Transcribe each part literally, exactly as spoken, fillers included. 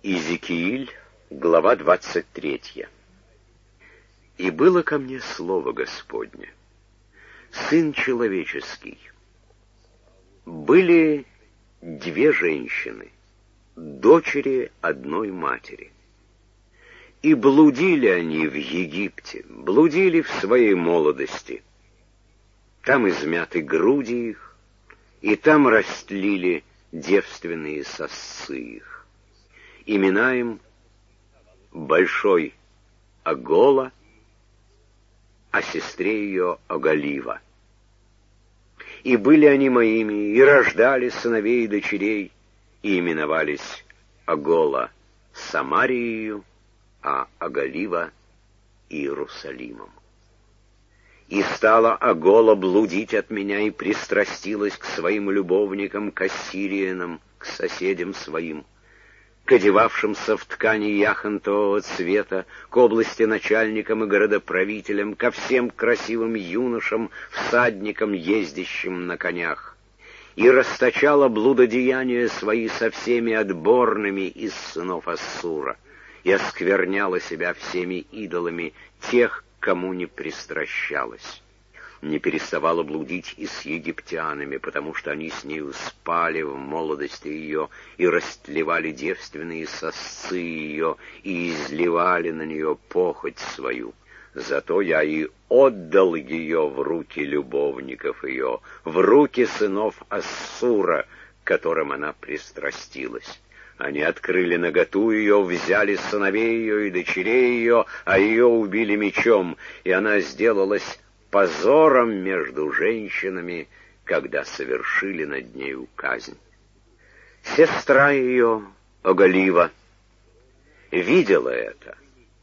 Иезекииль, глава двадцать третья. «И было ко мне слово Господне: Сын человеческий, были две женщины, дочери одной матери, и блудили они в Египте, блудили в своей молодости. Там измяты груди их, и там растлили девственные сосцы их. Имена им Большой Огола, а сестре ее Оголива. И были они моими, и рождали сыновей и дочерей, и именовались Огола Самарией, а Оголива Иерусалимом. И стала Огола блудить от меня и пристрастилась к своим любовникам, к ассириянам, к соседям своим, к одевавшимся в ткани яхонтового цвета, к области начальникам и городоправителям, ко всем красивым юношам, всадникам, ездящим на конях, и расточала блудодеяния свои со всеми отборными из сынов Ассура, и оскверняла себя всеми идолами тех, кому не пристращалась. Не переставала блудить и с египтянами, потому что они с нею спали в молодости ее и растлевали девственные сосцы ее и изливали на нее похоть свою. Зато я и отдал ее в руки любовников ее, в руки сынов Ассура, к которым она пристрастилась. Они открыли наготу ее, взяли сыновей ее и дочерей ее, а ее убили мечом, и она сделалась позором между женщинами, когда совершили над нею казнь. Сестра ее, Оголива, видела это,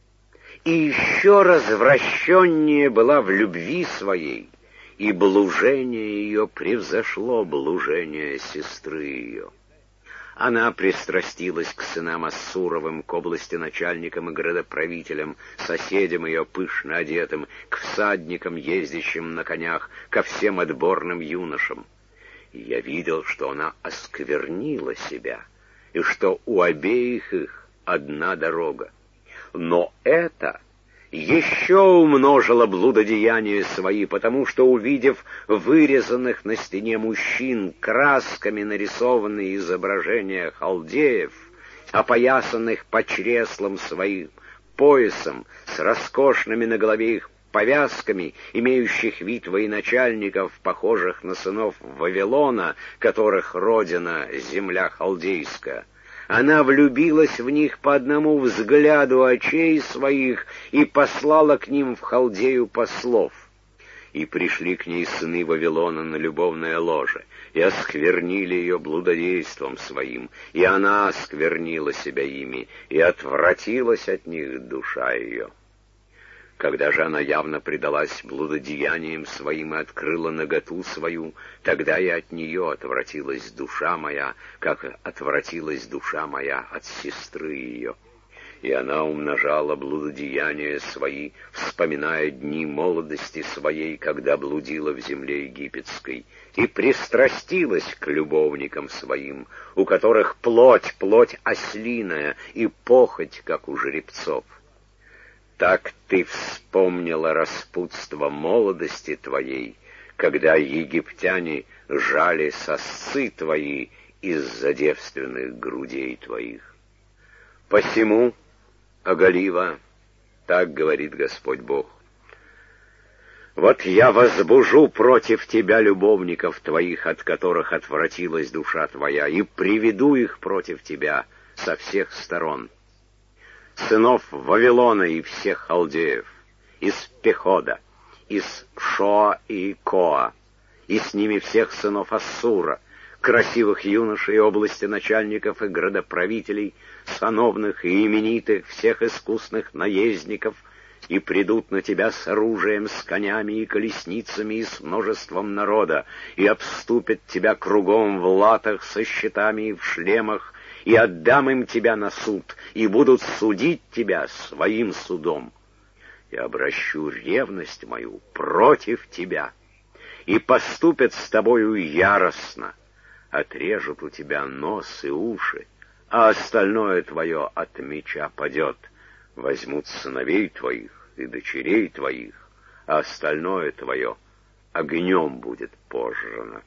и еще развращеннее была в любви своей, и блужение ее превзошло блужение сестры ее. Она пристрастилась к сынам Ассуровым, к области начальникам и городоправителям, соседям ее пышно одетым, к всадникам, ездящим на конях, ко всем отборным юношам. И я видел, что она осквернила себя, и что у обеих их одна дорога. Но это еще умножило блудодеяния свои, потому что, увидев вырезанных на стене мужчин красками нарисованные изображения халдеев, опоясанных по чреслам своим поясом, с роскошными на голове их повязками, имеющих вид военачальников, похожих на сынов Вавилона, которых родина земля халдейская, она влюбилась в них по одному взгляду очей своих и послала к ним в Халдею послов. И пришли к ней сыны Вавилона на любовное ложе, и осквернили ее блудодейством своим, и она осквернила себя ими, и отвратилась от них душа ее. Когда же она явно предалась блудодеяниям своим и открыла наготу свою, тогда и от нее отвратилась душа моя, как отвратилась душа моя от сестры ее. И она умножала блудодеяния свои, вспоминая дни молодости своей, когда блудила в земле египетской, и пристрастилась к любовникам своим, у которых плоть, плоть ослиная, и похоть, как у жеребцов. Так ты вспомнила распутство молодости твоей, когда египтяне жали сосцы твои из-за девственных грудей твоих. Посему, Оголива, так говорит Господь Бог, вот я возбужу против тебя любовников твоих, от которых отвратилась душа твоя, и приведу их против тебя со всех сторон. Сынов Вавилона и всех халдеев, из Пехода, из Шоа и Коа, и с ними всех сынов Ассура, красивых юношей, области начальников и градоправителей, сановных и именитых, всех искусных наездников, и придут на тебя с оружием, с конями и колесницами и с множеством народа, и обступят тебя кругом в латах со щитами и в шлемах, и отдам им тебя на суд, и будут судить тебя своим судом. И обращу ревность мою против тебя, и поступят с тобою яростно, отрежут у тебя нос и уши, а остальное твое от меча падет. Возьмут сыновей твоих и дочерей твоих, а остальное твое огнем будет пожрано.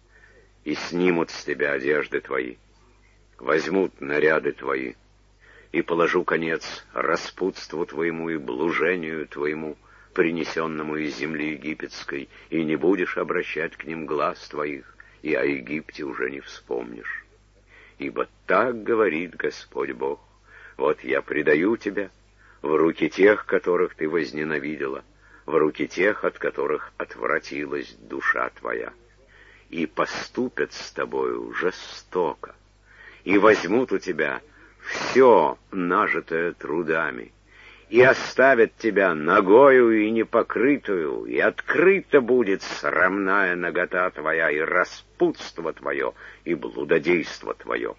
И снимут с тебя одежды твои, возьмут наряды твои, и положу конец распутству твоему и блужению твоему, принесенному из земли египетской, и не будешь обращать к ним глаз твоих, и о Египте уже не вспомнишь. Ибо так говорит Господь Бог: вот я предаю тебя в руки тех, которых ты возненавидела, в руки тех, от которых отвратилась душа твоя, и поступят с тобою жестоко, и возьмут у тебя все, нажитое трудами, и оставят тебя нагою и непокрытую, и открыта будет срамная нагота твоя, и распутство твое, и блудодейство твое.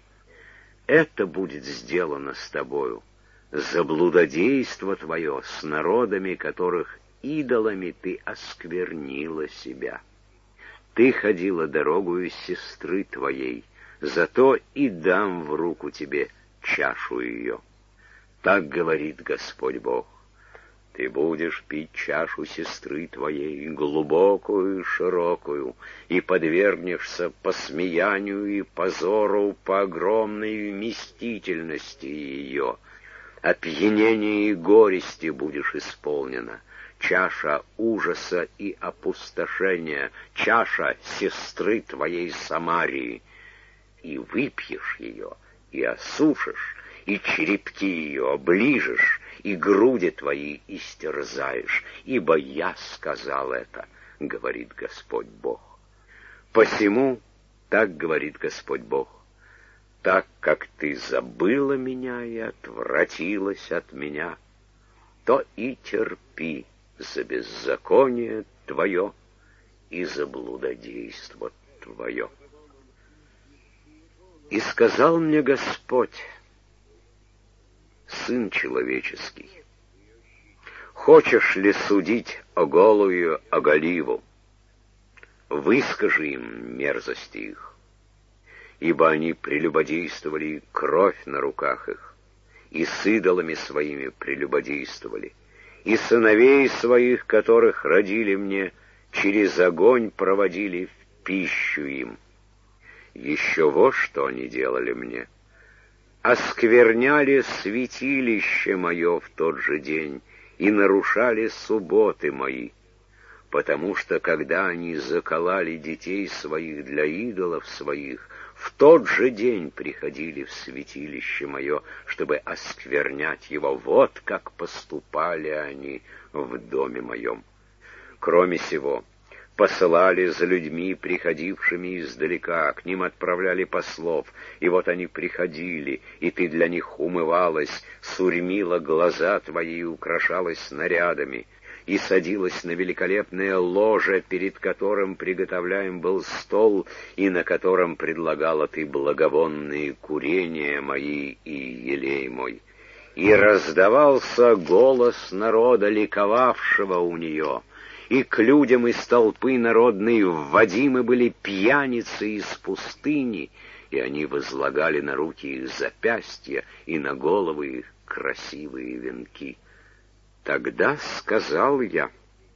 Это будет сделано с тобою за блудодейство твое с народами, которых идолами ты осквернила себя. Ты ходила дорогою сестры твоей, зато и дам в руку тебе чашу ее. Так говорит Господь Бог: ты будешь пить чашу сестры твоей, глубокую и широкую, и подвергнешься посмеянию и позору по огромной вместительности ее. Опьянение и горести будешь исполнена, чаша ужаса и опустошения, чаша сестры твоей Самарии. И выпьешь ее, и осушишь, и черепки ее оближешь, и груди твои истерзаешь, ибо я сказал это, говорит Господь Бог. Посему так говорит Господь Бог: так как ты забыла меня и отвратилась от меня, то и терпи за беззаконие твое и за блудодейство твое. И сказал мне Господь: Сын человеческий, хочешь ли судить оголую оголиву? Выскажи им мерзости их, ибо они прелюбодействовали, кровь на руках их, и с идолами своими прелюбодействовали, и сыновей своих, которых родили мне, через огонь проводили в пищу им. Еще вот что они делали мне: оскверняли святилище мое в тот же день и нарушали субботы мои, потому что, когда они заколали детей своих для идолов своих, в тот же день приходили в святилище мое, чтобы осквернять его. Вот как поступали они в доме моем. Кроме сего, посылали за людьми, приходившими издалека, к ним отправляли послов, и вот они приходили, и ты для них умывалась, сурьмила глаза твои и украшалась нарядами, и садилась на великолепное ложе, перед которым приготовляем был стол, и на котором предлагала ты благовонные курения мои и елей мой. И раздавался голос народа, ликовавшего у нее, и к людям из толпы народной вводимы были пьяницы из пустыни, и они возлагали на руки их запястья и на головы их красивые венки. Тогда сказал я,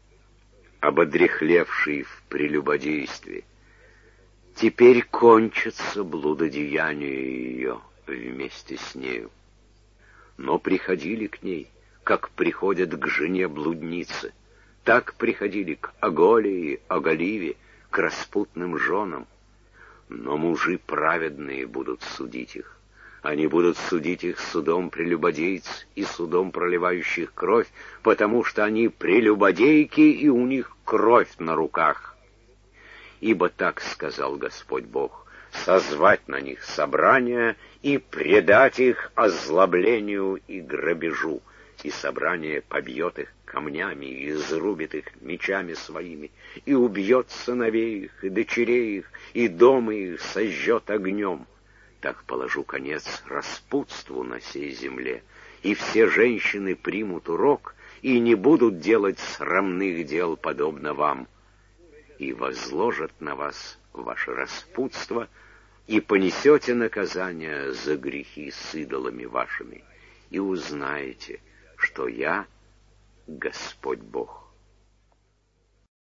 ободряхлевший в прелюбодействе: теперь кончится блудодеяние ее вместе с нею. Но приходили к ней, как приходят к жене блудницы, так приходили к Оголе и Оголиве, к распутным женам. Но мужи праведные будут судить их. Они будут судить их судом прелюбодейц и судом проливающих кровь, потому что они прелюбодейки, и у них кровь на руках. Ибо так сказал Господь Бог: созвать на них собрание и предать их озлоблению и грабежу. И собрание побьет их камнями и изрубит их мечами своими, и убьет сыновей их, и дочерей их, и дома их сожжет огнем. Так положу конец распутству на сей земле, и все женщины примут урок и не будут делать срамных дел, подобно вам, и возложат на вас ваше распутство, и понесете наказание за грехи с идолами вашими, и узнаете, что я Господь Бог».